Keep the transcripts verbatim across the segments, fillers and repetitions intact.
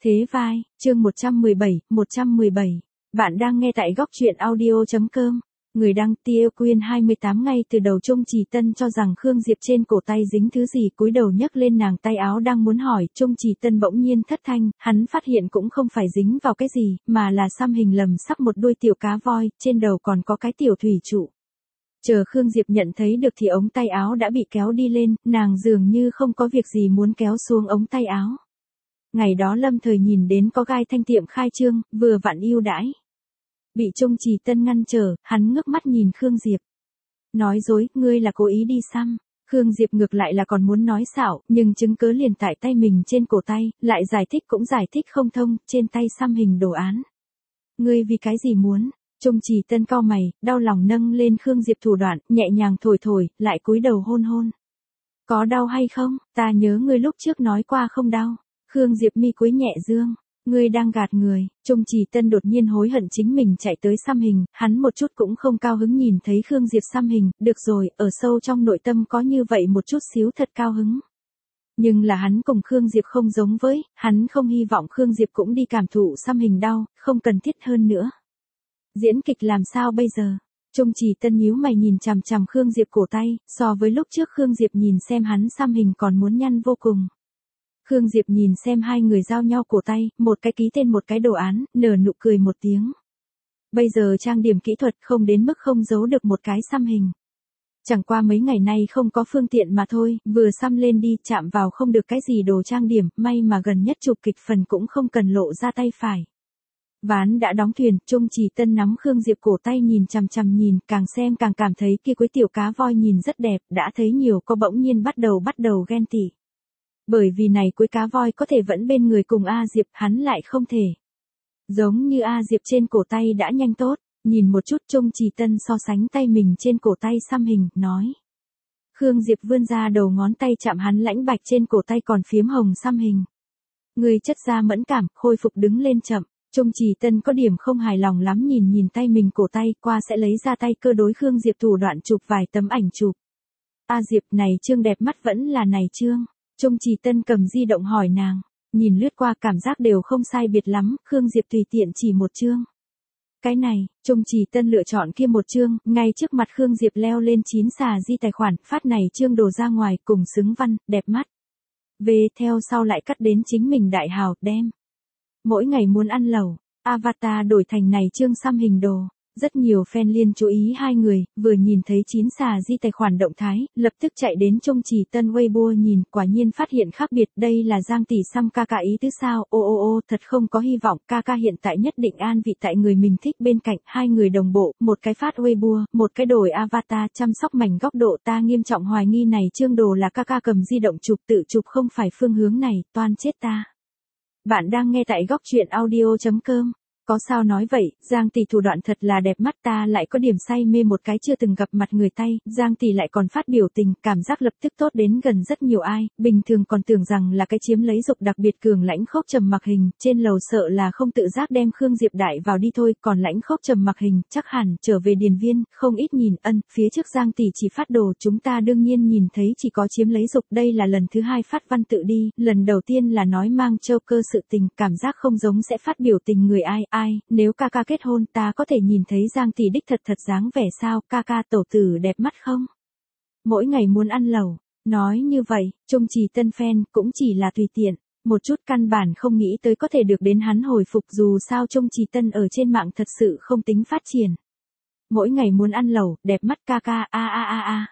Thế vai, chương một trăm mười bảy, một trăm mười bảy. Bạn đang nghe tại góc truyện audio.com. Người đăng Tia Quyên hai mươi tám ngay từ đầu Trung Trì Tân cho rằng Khương Diệp trên cổ tay dính thứ gì, cúi đầu nhấc lên nàng tay áo đang muốn hỏi, Trung Trì Tân bỗng nhiên thất thanh, hắn phát hiện cũng không phải dính vào cái gì, mà là xăm hình lầm sắc một đuôi tiểu cá voi, trên đầu còn có cái tiểu thủy trụ. Chờ Khương Diệp nhận thấy được thì ống tay áo đã bị kéo đi lên, nàng dường như không có việc gì muốn kéo xuống ống tay áo. Ngày đó lâm thời nhìn đến có gai thanh tiệm khai trương, vừa vặn ưu đãi. Bị Trung Trì Tân ngăn trở, hắn ngước mắt nhìn Khương Diệp. Nói dối, ngươi là cố ý đi xăm. Khương Diệp ngược lại là còn muốn nói xạo, nhưng chứng cớ liền tại tay mình trên cổ tay, lại giải thích cũng giải thích không thông, trên tay xăm hình đồ án. Ngươi vì cái gì muốn? Trung Trì Tân cau mày, đau lòng nâng lên Khương Diệp thủ đoạn, nhẹ nhàng thổi thổi, lại cúi đầu hôn hôn. Có đau hay không? Ta nhớ ngươi lúc trước nói qua không đau. Khương Diệp mi cúi nhẹ dương, ngươi đang gạt người. Trung Trì Tân đột nhiên hối hận chính mình chạy tới xăm hình, hắn một chút cũng không cao hứng nhìn thấy Khương Diệp xăm hình, được rồi, ở sâu trong nội tâm có như vậy một chút xíu thật cao hứng. Nhưng là hắn cùng Khương Diệp không giống với, hắn không hy vọng Khương Diệp cũng đi cảm thụ xăm hình đau, không cần thiết hơn nữa. Diễn kịch làm sao bây giờ? Trung Trì Tân nhíu mày nhìn chằm chằm Khương Diệp cổ tay, so với lúc trước Khương Diệp nhìn xem hắn xăm hình còn muốn nhăn vô cùng. Khương Diệp nhìn xem hai người giao nhau cổ tay, một cái ký tên một cái đồ án, nở nụ cười một tiếng. Bây giờ trang điểm kỹ thuật không đến mức không giấu được một cái xăm hình. Chẳng qua mấy ngày nay không có phương tiện mà thôi, vừa xăm lên đi chạm vào không được cái gì đồ trang điểm, may mà gần nhất chụp kịch phần cũng không cần lộ ra tay phải. Ván đã đóng thuyền, Trung Trì Tân nắm Khương Diệp cổ tay nhìn chằm chằm nhìn, càng xem càng cảm thấy kia cuối tiểu cá voi nhìn rất đẹp, đã thấy nhiều có bỗng nhiên bắt đầu bắt đầu ghen tị. Bởi vì này cuối cá voi có thể vẫn bên người cùng A Diệp, hắn lại không thể. Giống như A Diệp trên cổ tay đã nhanh tốt, nhìn một chút Trung Trì Tân so sánh tay mình trên cổ tay xăm hình, nói. Khương Diệp vươn ra đầu ngón tay chạm hắn lãnh bạch trên cổ tay còn phiếm hồng xăm hình. Người chất da mẫn cảm, khôi phục đứng lên chậm. Trung Trì Tân có điểm không hài lòng lắm nhìn nhìn tay mình cổ tay, qua sẽ lấy ra tay cơ đối Khương Diệp thủ đoạn chụp vài tấm ảnh chụp. A Diệp này trương đẹp mắt vẫn là này trương. Trung Trì Tân cầm di động hỏi nàng, nhìn lướt qua cảm giác đều không sai biệt lắm, Khương Diệp tùy tiện chỉ một chương. Cái này, Trung Trì Tân lựa chọn kia một chương, ngay trước mặt Khương Diệp leo lên chín xà di tài khoản, phát này chương đồ ra ngoài cùng xứng văn, đẹp mắt. Về theo sau lại cắt đến chính mình đại hào, đem. Mỗi ngày muốn ăn lẩu, avatar đổi thành này chương xăm hình đồ. Rất nhiều fan liên chú ý hai người, vừa nhìn thấy chín xà di tài khoản động thái, lập tức chạy đến Trung Trì Tân Weibo nhìn, quả nhiên phát hiện khác biệt, đây là Giang tỷ xăm ca ca ý tứ sao, ô ô ô, thật không có hy vọng, ca ca hiện tại nhất định an vị tại người mình thích bên cạnh, hai người đồng bộ, một cái phát Weibo, một cái đổi avatar, chăm sóc mảnh góc độ, ta nghiêm trọng hoài nghi này chương đồ là ca ca cầm di động chụp tự chụp không phải phương hướng này, toan chết ta. Bạn đang nghe tại góc truyện audio.com. Có sao nói vậy, Giang tỷ thủ đoạn thật là đẹp mắt, ta lại có điểm say mê một cái chưa từng gặp mặt người tay, Giang tỷ lại còn phát biểu tình, cảm giác lập tức tốt đến gần rất nhiều ai, bình thường còn tưởng rằng là cái chiếm lấy dục đặc biệt cường lãnh khốc trầm mặc hình, trên lầu sợ là không tự giác đem Khương Diệp đại vào đi thôi, còn lãnh khốc trầm mặc hình, chắc hẳn, trở về điền viên, không ít nhìn, ân, phía trước Giang tỷ chỉ phát đồ, chúng ta đương nhiên nhìn thấy chỉ có chiếm lấy dục, đây là lần thứ hai phát văn tự đi, lần đầu tiên là nói mang châu cơ sự tình, cảm giác không giống sẽ phát biểu tình người ai, ai, nếu ca ca kết hôn ta có thể nhìn thấy Giang tỷ đích thật thật dáng vẻ sao, ca ca tổ tử đẹp mắt không? Mỗi ngày muốn ăn lẩu, nói như vậy, Trung Trì Tân fan cũng chỉ là tùy tiện, một chút căn bản không nghĩ tới có thể được đến hắn hồi phục dù sao Trung Trì Tân ở trên mạng thật sự không tính phát triển. Mỗi ngày muốn ăn lẩu, đẹp mắt ca ca, a a a a.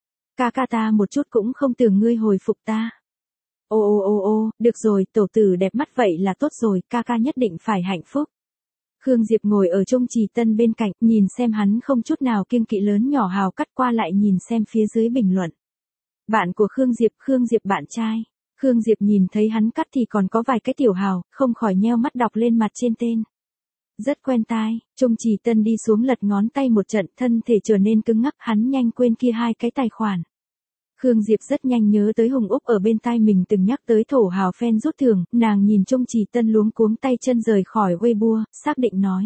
Ca ca ta một chút cũng không tưởng ngươi hồi phục ta. Ô ô ô ô, được rồi, tổ tử đẹp mắt vậy là tốt rồi, ca ca nhất định phải hạnh phúc. Khương Diệp ngồi ở Trung Trì Tân bên cạnh, nhìn xem hắn không chút nào kiêng kỵ lớn nhỏ hào cắt qua lại nhìn xem phía dưới bình luận. Bạn của Khương Diệp, Khương Diệp bạn trai. Khương Diệp nhìn thấy hắn cắt thì còn có vài cái tiểu hào, không khỏi nheo mắt đọc lên mặt trên tên. Rất quen tai, Trung Trì Tân đi xuống lật ngón tay một trận, thân thể trở nên cứng ngắc, hắn nhanh quên kia hai cái tài khoản. Khương Diệp rất nhanh nhớ tới Hùng Úc ở bên tai mình từng nhắc tới thổ hào fan rút thưởng, nàng nhìn Trung Trì Tân luống cuống tay chân rời khỏi Weibo, xác định nói.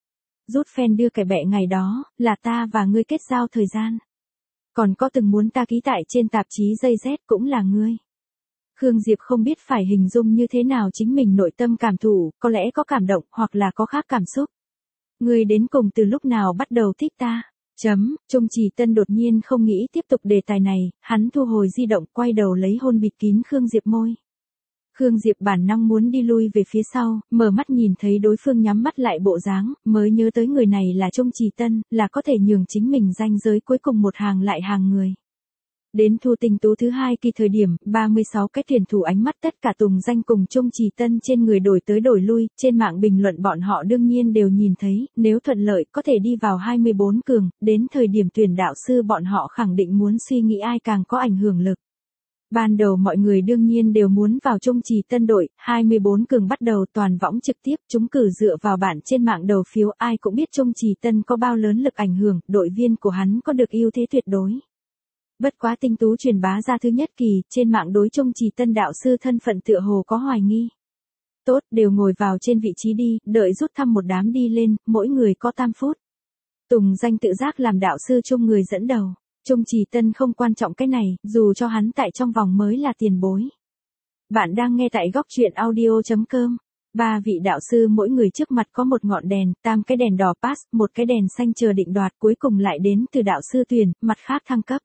Rút fan đưa kẻ bẹ ngày đó, là ta và ngươi kết giao thời gian. Còn có từng muốn ta ký tại trên tạp chí giây Z cũng là ngươi. Khương Diệp không biết phải hình dung như thế nào chính mình nội tâm cảm thụ, có lẽ có cảm động hoặc là có khác cảm xúc. Ngươi đến cùng từ lúc nào bắt đầu thích ta? Chấm, Trung Trì Tân đột nhiên không nghĩ tiếp tục đề tài này, hắn thu hồi di động quay đầu lấy hôn bịt kín Khương Diệp môi. Khương Diệp bản năng muốn đi lui về phía sau, mở mắt nhìn thấy đối phương nhắm mắt lại bộ dáng, mới nhớ tới người này là Trung Trì Tân, là có thể nhường chính mình ranh giới cuối cùng một hàng lại hàng người. Đến Thu Tinh Tú thứ hai kỳ thời điểm, ba mươi sáu cái tuyển thủ ánh mắt tất cả Tùng Danh cùng Trung Trì Tân trên người đổi tới đổi lui, trên mạng bình luận bọn họ đương nhiên đều nhìn thấy, nếu thuận lợi có thể đi vào hai mươi bốn cường, đến thời điểm tuyển đạo sư bọn họ khẳng định muốn suy nghĩ ai càng có ảnh hưởng lực. Ban đầu mọi người đương nhiên đều muốn vào Trung Trì Tân đội, hai mươi bốn cường bắt đầu toàn võng trực tiếp, chúng cử dựa vào bản trên mạng đầu phiếu, ai cũng biết Trung Trì Tân có bao lớn lực ảnh hưởng, đội viên của hắn có được ưu thế tuyệt đối. Bất quá Tinh Tú truyền bá ra thứ nhất kỳ, trên mạng đối Trung Trì Tân đạo sư thân phận tựa hồ có hoài nghi. Tốt, đều ngồi vào trên vị trí đi, đợi rút thăm một đám đi lên, mỗi người có tam phút. Tùng Danh tự giác làm đạo sư chung người dẫn đầu. Trung Trì Tân không quan trọng cái này, dù cho hắn tại trong vòng mới là tiền bối. Bạn đang nghe tại góc truyện audio chấm com. Ba vị đạo sư mỗi người trước mặt có một ngọn đèn, tam cái đèn đỏ pass, một cái đèn xanh chờ định đoạt, cuối cùng lại đến từ đạo sư tuyển, mặt khác thăng cấp.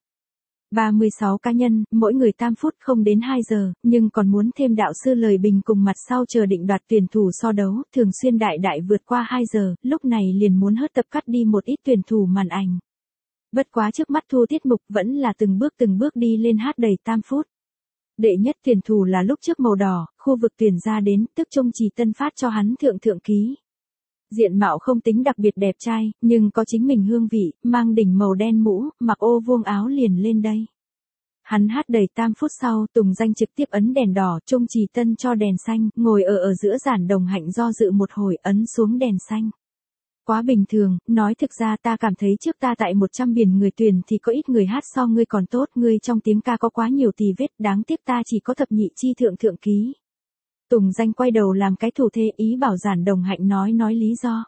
ba mươi sáu cá nhân, mỗi người tam phút không đến hai giờ, nhưng còn muốn thêm đạo sư lời bình cùng mặt sau chờ định đoạt tuyển thủ so đấu, thường xuyên đại đại vượt qua hai giờ, lúc này liền muốn hớt tập cắt đi một ít tuyển thủ màn ảnh. Bất quá trước mắt thu tiết mục vẫn là từng bước từng bước đi lên hát đầy tam phút. Đệ nhất tuyển thủ là lúc trước màu đỏ, khu vực tuyển ra đến, tức Trung Trì Tân phát cho hắn thượng thượng ký. Diện mạo không tính đặc biệt đẹp trai, nhưng có chính mình hương vị, mang đỉnh màu đen mũ, mặc ô vuông áo liền lên đây. Hắn hát đầy tam phút sau, Tùng Danh trực tiếp ấn đèn đỏ, Trung Trì Tân cho đèn xanh, ngồi ở ở giữa giản đồng hạnh do dự một hồi ấn xuống đèn xanh. Quá bình thường, nói thực ra ta cảm thấy trước ta tại một trăm biển người tuyển thì có ít người hát so ngươi còn tốt, ngươi trong tiếng ca có quá nhiều tì vết, đáng tiếc ta chỉ có thập nhị chi thượng thượng ký. Tùng Danh quay đầu làm cái thủ thế ý bảo giản đồng hạnh nói nói lý do.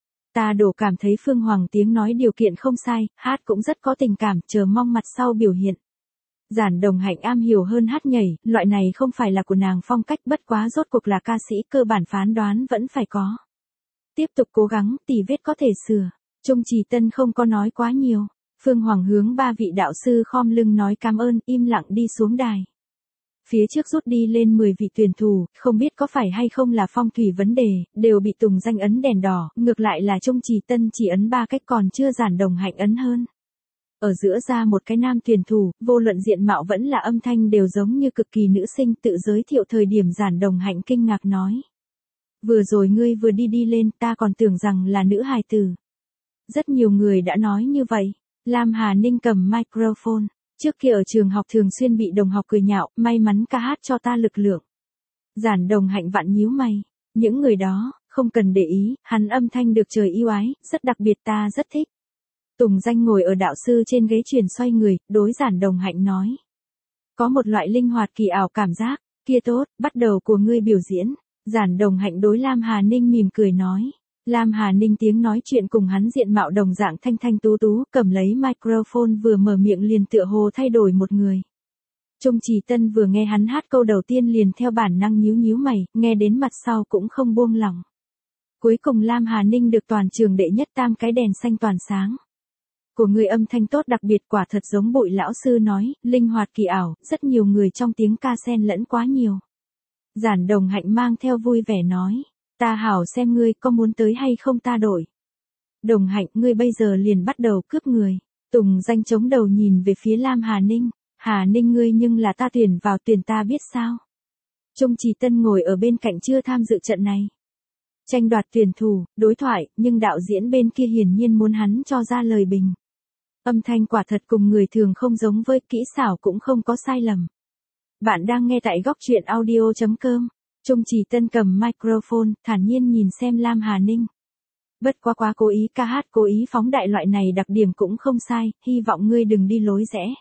Ta đổ cảm thấy Phương Hoàng tiếng nói điều kiện không sai, hát cũng rất có tình cảm, chờ mong mặt sau biểu hiện. Giản đồng hạnh am hiểu hơn hát nhảy, loại này không phải là của nàng phong cách, bất quá rốt cuộc là ca sĩ, cơ bản phán đoán vẫn phải có. Tiếp tục cố gắng, tì vết có thể sửa. Trung Trì Tân không có nói quá nhiều. Phương Hoàng hướng ba vị đạo sư khom lưng nói cảm ơn, im lặng đi xuống đài. Phía trước rút đi lên mười vị tuyển thủ, không biết có phải hay không là phong thủy vấn đề, đều bị Tùng Danh ấn đèn đỏ, ngược lại là Trung Trì Tân chỉ ấn ba cách còn chưa giản đồng hạnh ấn hơn. Ở giữa ra một cái nam tuyển thủ, vô luận diện mạo vẫn là âm thanh đều giống như cực kỳ nữ sinh, tự giới thiệu thời điểm giản đồng hạnh kinh ngạc nói. Vừa rồi ngươi vừa đi đi lên, ta còn tưởng rằng là nữ hài tử. Rất nhiều người đã nói như vậy. Lam Hà Ninh cầm microphone. Trước kia ở trường học thường xuyên bị đồng học cười nhạo, may mắn ca hát cho ta lực lượng. Giản đồng hạnh vặn nhíu mày. Những người đó, không cần để ý, hắn âm thanh được trời yêu ái, rất đặc biệt ta rất thích. Tùng Danh ngồi ở đạo sư trên ghế truyền xoay người, đối giản đồng hạnh nói. Có một loại linh hoạt kỳ ảo cảm giác, kia tốt, bắt đầu của ngươi biểu diễn. Giản đồng hạnh đối Lam Hà Ninh mỉm cười nói. Lam Hà Ninh tiếng nói chuyện cùng hắn diện mạo đồng dạng thanh thanh tú tú, cầm lấy microphone vừa mở miệng liền tựa hồ thay đổi một người. Trung Trì Tân vừa nghe hắn hát câu đầu tiên liền theo bản năng nhíu nhíu mày, nghe đến mặt sau cũng không buông lỏng. Cuối cùng Lam Hà Ninh được toàn trường đệ nhất tam cái đèn xanh toàn sáng. Của người âm thanh tốt đặc biệt quả thật giống Bụi lão sư nói, linh hoạt kỳ ảo, rất nhiều người trong tiếng ca xen lẫn quá nhiều. Giản đồng hạnh mang theo vui vẻ nói, ta hảo xem ngươi có muốn tới hay không ta đổi. Đồng hạnh ngươi bây giờ liền bắt đầu cướp người. Tùng Danh chống đầu nhìn về phía Lam Hà Ninh, Hà Ninh ngươi nhưng là ta tuyển vào tuyển ta biết sao. Trung Trì Tân ngồi ở bên cạnh chưa tham dự trận này. Tranh đoạt tuyển thủ, đối thoại, nhưng đạo diễn bên kia hiển nhiên muốn hắn cho ra lời bình. Âm thanh quả thật cùng người thường không giống với, kỹ xảo cũng không có sai lầm. Bạn đang nghe tại góc truyện audio chấm com. Trung Trì Tân cầm microphone, thản nhiên nhìn xem Lam Hà Ninh. Bất quá quá cố ý ca hát, cố ý phóng đại loại này đặc điểm cũng không sai, hy vọng ngươi đừng đi lối rẽ.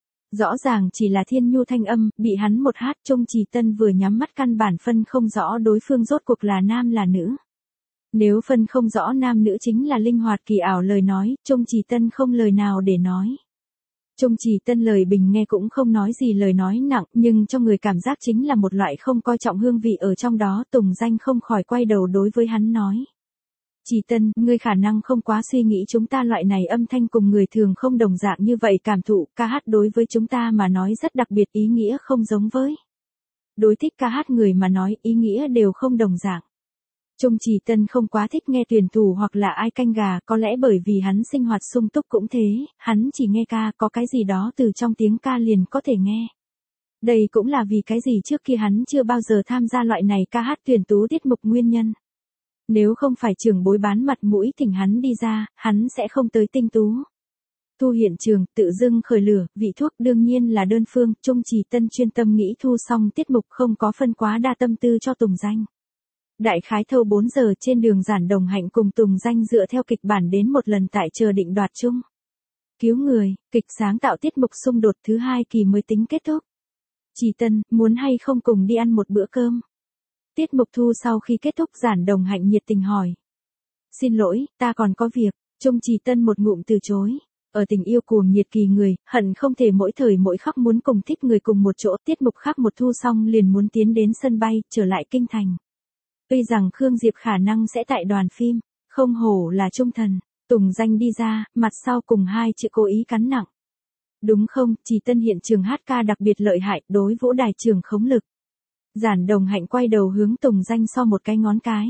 Rõ ràng chỉ là thiên nhu thanh âm, bị hắn một hát, Trung Trì Tân vừa nhắm mắt căn bản phân không rõ đối phương rốt cuộc là nam là nữ. Nếu phân không rõ nam nữ chính là linh hoạt kỳ ảo lời nói, Trung Trì Tân không lời nào để nói. Trung Trì Tân lời bình nghe cũng không nói gì lời nói nặng, nhưng cho người cảm giác chính là một loại không coi trọng hương vị ở trong đó. Tùng Danh không khỏi quay đầu đối với hắn nói. Trì Tân, ngươi khả năng không quá suy nghĩ chúng ta loại này âm thanh cùng người thường không đồng dạng như vậy, cảm thụ ca hát đối với chúng ta mà nói rất đặc biệt, ý nghĩa không giống với. Đối thích ca hát người mà nói ý nghĩa đều không đồng dạng. Trung Trì Tân không quá thích nghe tuyển thủ hoặc là ai canh gà, có lẽ bởi vì hắn sinh hoạt sung túc cũng thế, hắn chỉ nghe ca, có cái gì đó từ trong tiếng ca liền có thể nghe. Đây cũng là vì cái gì trước kia hắn chưa bao giờ tham gia loại này ca hát tuyển tú tiết mục nguyên nhân. Nếu không phải trưởng bối bán mặt mũi thỉnh hắn đi ra, hắn sẽ không tới tinh tú. Thu hiện trường, tự dưng khởi lửa, vị thuốc đương nhiên là đơn phương, Trung Trì Tân chuyên tâm nghĩ thu xong tiết mục, không có phân quá đa tâm tư cho Tùng Danh. Đại khái thâu bốn giờ trên đường Giản Đồng Hạnh cùng Tùng Danh dựa theo kịch bản đến một lần tại chờ định đoạt chung. Cứu người, kịch sáng tạo tiết mục xung đột thứ hai kỳ mới tính kết thúc. Trì Tân, muốn hay không cùng đi ăn một bữa cơm? Tiết mục thu sau khi kết thúc Giản Đồng Hạnh nhiệt tình hỏi. Xin lỗi, ta còn có việc. Trung Trì Tân một ngụm từ chối. Ở tình yêu cuồng nhiệt kỳ người, hận không thể mỗi thời mỗi khắc muốn cùng thích người cùng một chỗ. Tiết mục khác một thu xong liền muốn tiến đến sân bay, trở lại kinh thành. Tuy rằng Khương Diệp khả năng sẽ tại đoàn phim, không hổ là trung thần. Tùng Danh đi ra, mặt sau cùng hai chữ cố ý cắn nặng. Đúng không, Trì Tân hiện trường hát ca đặc biệt lợi hại, đối vũ đài trường khống lực. Giản Đồng Hạnh quay đầu hướng Tùng Danh so một cái ngón cái.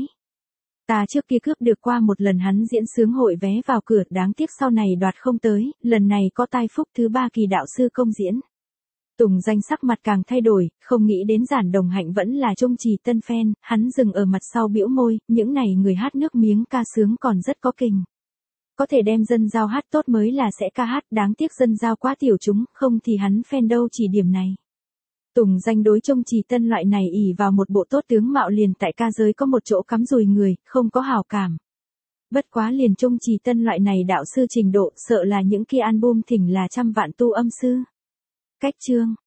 Ta trước kia cướp được qua một lần hắn diễn sướng hội vé vào cửa, đáng tiếc sau này đoạt không tới, lần này có tai phúc thứ ba kỳ đạo sư công diễn. Tùng Danh sắc mặt càng thay đổi, không nghĩ đến Giản Đồng Hạnh vẫn là Trung Trì Tân fan, hắn dừng ở mặt sau bĩu môi, những này người hát nước miếng ca sướng còn rất có kình. Có thể đem dân giao hát tốt mới là sẽ ca hát, đáng tiếc dân giao quá tiểu chúng, không thì hắn fan đâu chỉ điểm này. Tùng Danh đối Trung Trì Tân loại này ỷ vào một bộ tốt tướng mạo liền tại ca giới có một chỗ cắm rùi người, không có hảo cảm. Bất quá liền Trung Trì Tân loại này đạo sư trình độ, sợ là những kia album thỉnh là trăm vạn tu âm sư. Cách chương